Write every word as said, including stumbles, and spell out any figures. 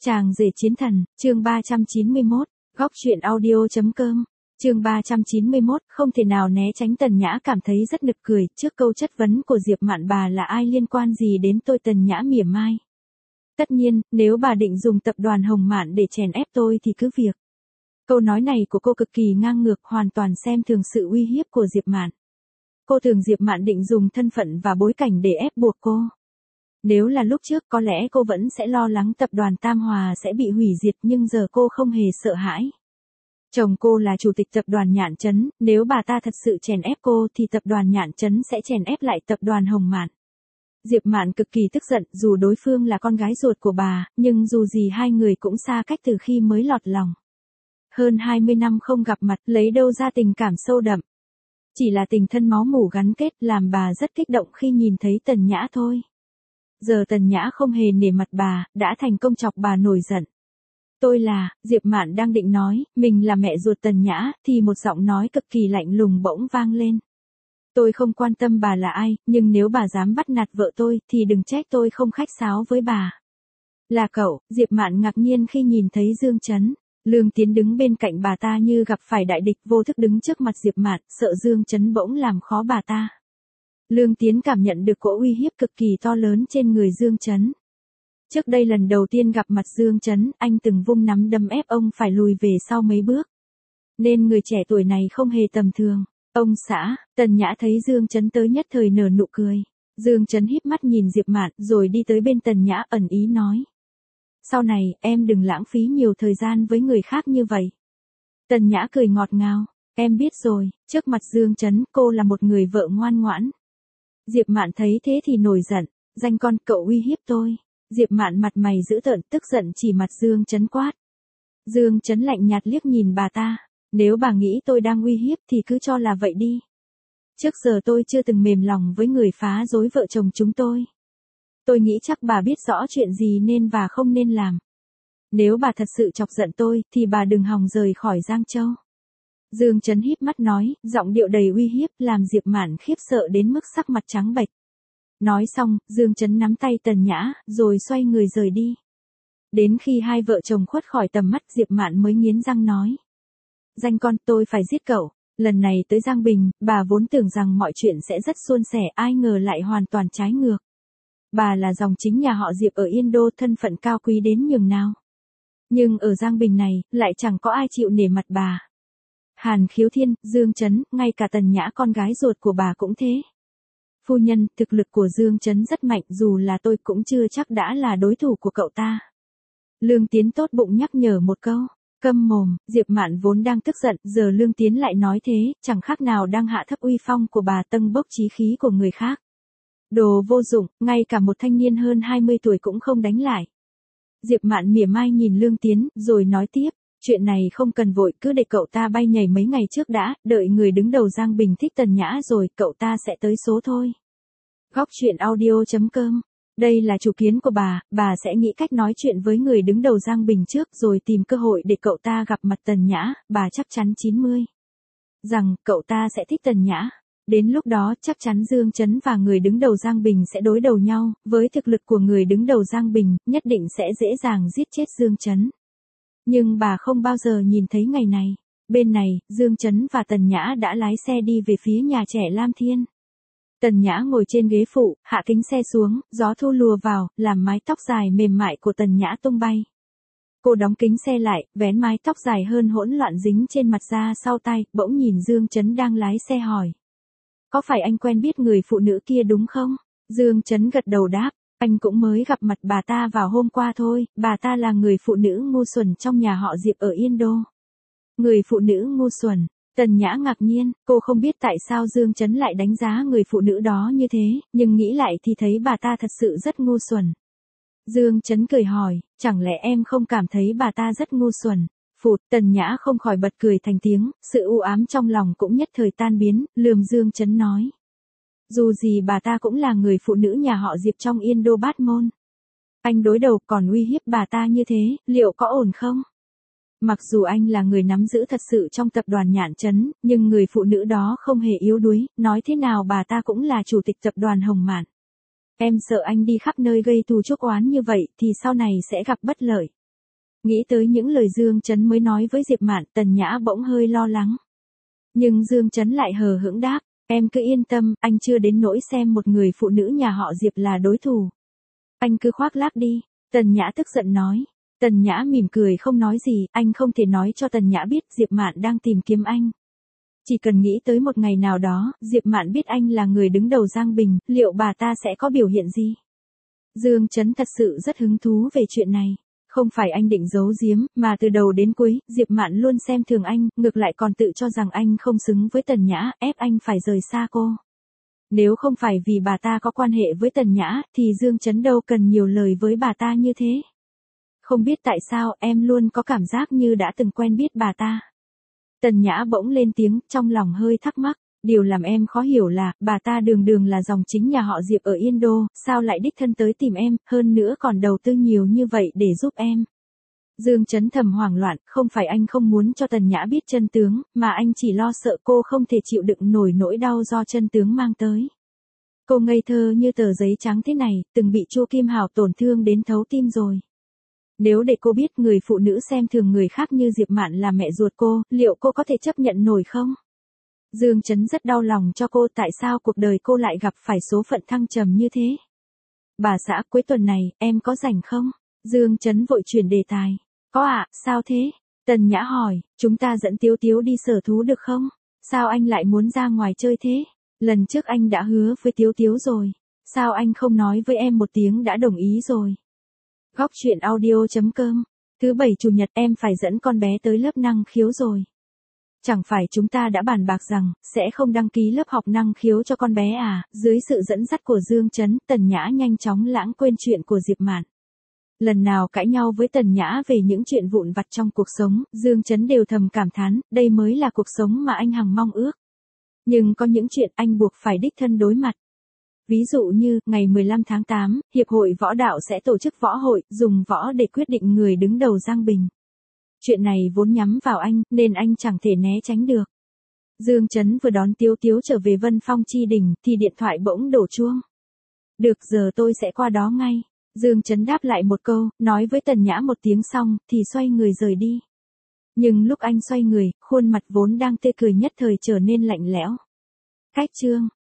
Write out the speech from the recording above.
Chàng rể chiến thần, chương ba trăm chín mươi mốt, góc truyện audio.com, chương ba trăm chín mươi mốt, không thể nào né tránh Tần Nhã cảm thấy rất nực cười, trước câu chất vấn của Diệp Mạn bà là ai liên quan gì đến tôi. Tần Nhã mỉa mai. Tất nhiên, nếu bà định dùng tập đoàn Hồng Mạn để chèn ép tôi thì cứ việc. Câu nói này của cô cực kỳ ngang ngược, hoàn toàn xem thường sự uy hiếp của Diệp Mạn. Cô tưởng Diệp Mạn định dùng thân phận và bối cảnh để ép buộc cô. Nếu là lúc trước có lẽ cô vẫn sẽ lo lắng tập đoàn Tam Hòa sẽ bị hủy diệt, nhưng giờ cô không hề sợ hãi. Chồng cô là chủ tịch tập đoàn Nhạn Trấn, nếu bà ta thật sự chèn ép cô thì tập đoàn Nhạn Trấn sẽ chèn ép lại tập đoàn Hồng Mạn. Diệp Mạn cực kỳ tức giận, dù đối phương là con gái ruột của bà, nhưng dù gì hai người cũng xa cách từ khi mới lọt lòng. Hơn hai mươi năm không gặp mặt, lấy đâu ra tình cảm sâu đậm. Chỉ là tình thân máu mủ gắn kết làm bà rất kích động khi nhìn thấy Tần Nhã thôi. Giờ Tần Nhã không hề nể mặt bà, đã thành công chọc bà nổi giận. Tôi là, Diệp Mạn đang định nói, mình là mẹ ruột Tần Nhã, thì một giọng nói cực kỳ lạnh lùng bỗng vang lên. Tôi không quan tâm bà là ai, nhưng nếu bà dám bắt nạt vợ tôi, thì đừng trách tôi không khách sáo với bà. Là cậu, Diệp Mạn ngạc nhiên khi nhìn thấy Dương Chấn. Lương Tiến đứng bên cạnh bà ta như gặp phải đại địch, vô thức đứng trước mặt Diệp Mạn, sợ Dương Chấn bỗng làm khó bà ta. Lương Tiến cảm nhận được cỗ uy hiếp cực kỳ to lớn trên người Dương Chấn. Trước đây lần đầu tiên gặp mặt Dương Chấn, anh từng vung nắm đấm ép ông phải lùi về sau mấy bước. Nên người trẻ tuổi này không hề tầm thường. Ông xã, Tần Nhã thấy Dương Chấn tới nhất thời nở nụ cười. Dương Chấn híp mắt nhìn Diệp Mạn rồi đi tới bên Tần Nhã ẩn ý nói. Sau này, em đừng lãng phí nhiều thời gian với người khác như vậy. Tần Nhã cười ngọt ngào. Em biết rồi, trước mặt Dương Chấn cô là một người vợ ngoan ngoãn. Diệp Mạn thấy thế thì nổi giận. Danh con, cậu uy hiếp tôi. Diệp Mạn mặt mày dữ tợn, tức giận chỉ mặt Dương Chấn quát. Dương Chấn lạnh nhạt liếc nhìn bà ta. Nếu bà nghĩ tôi đang uy hiếp thì cứ cho là vậy đi. Trước giờ tôi chưa từng mềm lòng với người phá rối vợ chồng chúng tôi. Tôi nghĩ chắc bà biết rõ chuyện gì nên và không nên làm. Nếu bà thật sự chọc giận tôi, thì bà đừng hòng rời khỏi Giang Châu. Dương Chấn híp mắt nói, giọng điệu đầy uy hiếp, làm Diệp Mạn khiếp sợ đến mức sắc mặt trắng bệch. Nói xong, Dương Chấn nắm tay Tần Nhã, rồi xoay người rời đi. Đến khi hai vợ chồng khuất khỏi tầm mắt, Diệp Mạn mới nghiến răng nói. Danh con, tôi phải giết cậu. Lần này tới Giang Bình, bà vốn tưởng rằng mọi chuyện sẽ rất suôn sẻ, ai ngờ lại hoàn toàn trái ngược. Bà là dòng chính nhà họ Diệp ở Yên Đô, thân phận cao quý đến nhường nào. Nhưng ở Giang Bình này, lại chẳng có ai chịu nể mặt bà. Hàn Khiếu Thiên, Dương Chấn, ngay cả Tần Nhã con gái ruột của bà cũng thế. Phu nhân, thực lực của Dương Chấn rất mạnh, dù là tôi cũng chưa chắc đã là đối thủ của cậu ta. Lương Tiến tốt bụng nhắc nhở một câu. Câm mồm, Diệp Mạn vốn đang tức giận, giờ Lương Tiến lại nói thế, chẳng khác nào đang hạ thấp uy phong của bà, tâng bốc chí khí của người khác. Đồ vô dụng, ngay cả một thanh niên hơn hai mươi tuổi cũng không đánh lại. Diệp Mạn mỉa mai nhìn Lương Tiến, rồi nói tiếp, chuyện này không cần vội, cứ để cậu ta bay nhảy mấy ngày trước đã, đợi người đứng đầu Giang Bình thích Tần Nhã rồi, cậu ta sẽ tới số thôi. Góc truyện audio.com. Đây là chủ kiến của bà, bà sẽ nghĩ cách nói chuyện với người đứng đầu Giang Bình trước rồi tìm cơ hội để cậu ta gặp mặt Tần Nhã, bà chắc chắn chín mươi. Rằng, cậu ta sẽ thích Tần Nhã. Đến lúc đó chắc chắn Dương Chấn và người đứng đầu Giang Bình sẽ đối đầu nhau, với thực lực của người đứng đầu Giang Bình, nhất định sẽ dễ dàng giết chết Dương Chấn. Nhưng bà không bao giờ nhìn thấy ngày này. Bên này, Dương Chấn và Tần Nhã đã lái xe đi về phía nhà trẻ Lam Thiên. Tần Nhã ngồi trên ghế phụ, hạ kính xe xuống, gió thu lùa vào, làm mái tóc dài mềm mại của Tần Nhã tung bay. Cô đóng kính xe lại, vén mái tóc dài hơn hỗn loạn dính trên mặt ra sau tay, bỗng nhìn Dương Chấn đang lái xe hỏi. Có phải anh quen biết người phụ nữ kia đúng không? Dương Chấn gật đầu đáp, anh cũng mới gặp mặt bà ta vào hôm qua thôi, bà ta là người phụ nữ ngu xuẩn trong nhà họ Diệp ở Yên Đô. Người phụ nữ ngu xuẩn. Tần Nhã ngạc nhiên, cô không biết tại sao Dương Chấn lại đánh giá người phụ nữ đó như thế, nhưng nghĩ lại thì thấy bà ta thật sự rất ngu xuẩn. Dương Chấn cười hỏi, chẳng lẽ em không cảm thấy bà ta rất ngu xuẩn? Phụt, Tần Nhã không khỏi bật cười thành tiếng, sự u ám trong lòng cũng nhất thời tan biến, lườm Dương Chấn nói. Dù gì bà ta cũng là người phụ nữ nhà họ Diệp trong Yên Đô Bát Môn. Anh đối đầu còn uy hiếp bà ta như thế, liệu có ổn không? Mặc dù anh là người nắm giữ thật sự trong tập đoàn Nhạn Trấn, nhưng người phụ nữ đó không hề yếu đuối, nói thế nào bà ta cũng là chủ tịch tập đoàn Hồng Mạn. Em sợ anh đi khắp nơi gây thù chuốc oán như vậy thì sau này sẽ gặp bất lợi. Nghĩ tới những lời Dương Chấn mới nói với Diệp Mạn, Tần Nhã bỗng hơi lo lắng. Nhưng Dương Chấn lại hờ hững đáp, em cứ yên tâm, anh chưa đến nỗi xem một người phụ nữ nhà họ Diệp là đối thủ. Anh cứ khoác lác đi, Tần Nhã tức giận nói. Tần Nhã mỉm cười không nói gì, anh không thể nói cho Tần Nhã biết Diệp Mạn đang tìm kiếm anh. Chỉ cần nghĩ tới một ngày nào đó, Diệp Mạn biết anh là người đứng đầu Giang Bình, liệu bà ta sẽ có biểu hiện gì? Dương Chấn thật sự rất hứng thú về chuyện này. Không phải anh định giấu giếm, mà từ đầu đến cuối, Diệp Mạn luôn xem thường anh, ngược lại còn tự cho rằng anh không xứng với Tần Nhã, ép anh phải rời xa cô. Nếu không phải vì bà ta có quan hệ với Tần Nhã, thì Dương Chấn đâu cần nhiều lời với bà ta như thế. Không biết tại sao, em luôn có cảm giác như đã từng quen biết bà ta. Tần Nhã bỗng lên tiếng, trong lòng hơi thắc mắc. Điều làm em khó hiểu là, bà ta đường đường là dòng chính nhà họ Diệp ở Yên Đô, sao lại đích thân tới tìm em, hơn nữa còn đầu tư nhiều như vậy để giúp em. Dương Chấn thầm hoảng loạn, không phải anh không muốn cho Tần Nhã biết chân tướng, mà anh chỉ lo sợ cô không thể chịu đựng nổi nỗi đau do chân tướng mang tới. Cô ngây thơ như tờ giấy trắng thế này, từng bị Chu Kim Hào tổn thương đến thấu tim rồi. Nếu để cô biết người phụ nữ xem thường người khác như Diệp Mạn là mẹ ruột cô, liệu cô có thể chấp nhận nổi không? Dương Chấn rất đau lòng cho cô, tại sao cuộc đời cô lại gặp phải số phận thăng trầm như thế. Bà xã, cuối tuần này, em có rảnh không? Dương Chấn vội chuyển đề tài. Có ạ, à, sao thế? Tần Nhã hỏi, chúng ta dẫn Tiếu Tiếu đi sở thú được không? Sao anh lại muốn ra ngoài chơi thế? Lần trước anh đã hứa với Tiếu Tiếu rồi. Sao anh không nói với em một tiếng đã đồng ý rồi? Góc truyện audio chấm com. Thứ bảy chủ nhật em phải dẫn con bé tới lớp năng khiếu rồi. Chẳng phải chúng ta đã bàn bạc rằng, sẽ không đăng ký lớp học năng khiếu cho con bé à? Dưới sự dẫn dắt của Dương Chấn, Tần Nhã nhanh chóng lãng quên chuyện của Diệp Mạn. Lần nào cãi nhau với Tần Nhã về những chuyện vụn vặt trong cuộc sống, Dương Chấn đều thầm cảm thán, đây mới là cuộc sống mà anh hằng mong ước. Nhưng có những chuyện anh buộc phải đích thân đối mặt. Ví dụ như, ngày mười lăm tháng tám, Hiệp hội Võ đạo sẽ tổ chức võ hội, dùng võ để quyết định người đứng đầu Giang Bình. Chuyện này vốn nhắm vào anh, nên anh chẳng thể né tránh được. Dương Chấn vừa đón Tiếu Tiếu trở về Vân Phong Chi Đình, thì điện thoại bỗng đổ chuông. Được, giờ tôi sẽ qua đó ngay. Dương Chấn đáp lại một câu, nói với Tần Nhã một tiếng xong, thì xoay người rời đi. Nhưng lúc anh xoay người, khuôn mặt vốn đang tươi cười nhất thời trở nên lạnh lẽo. Cách chương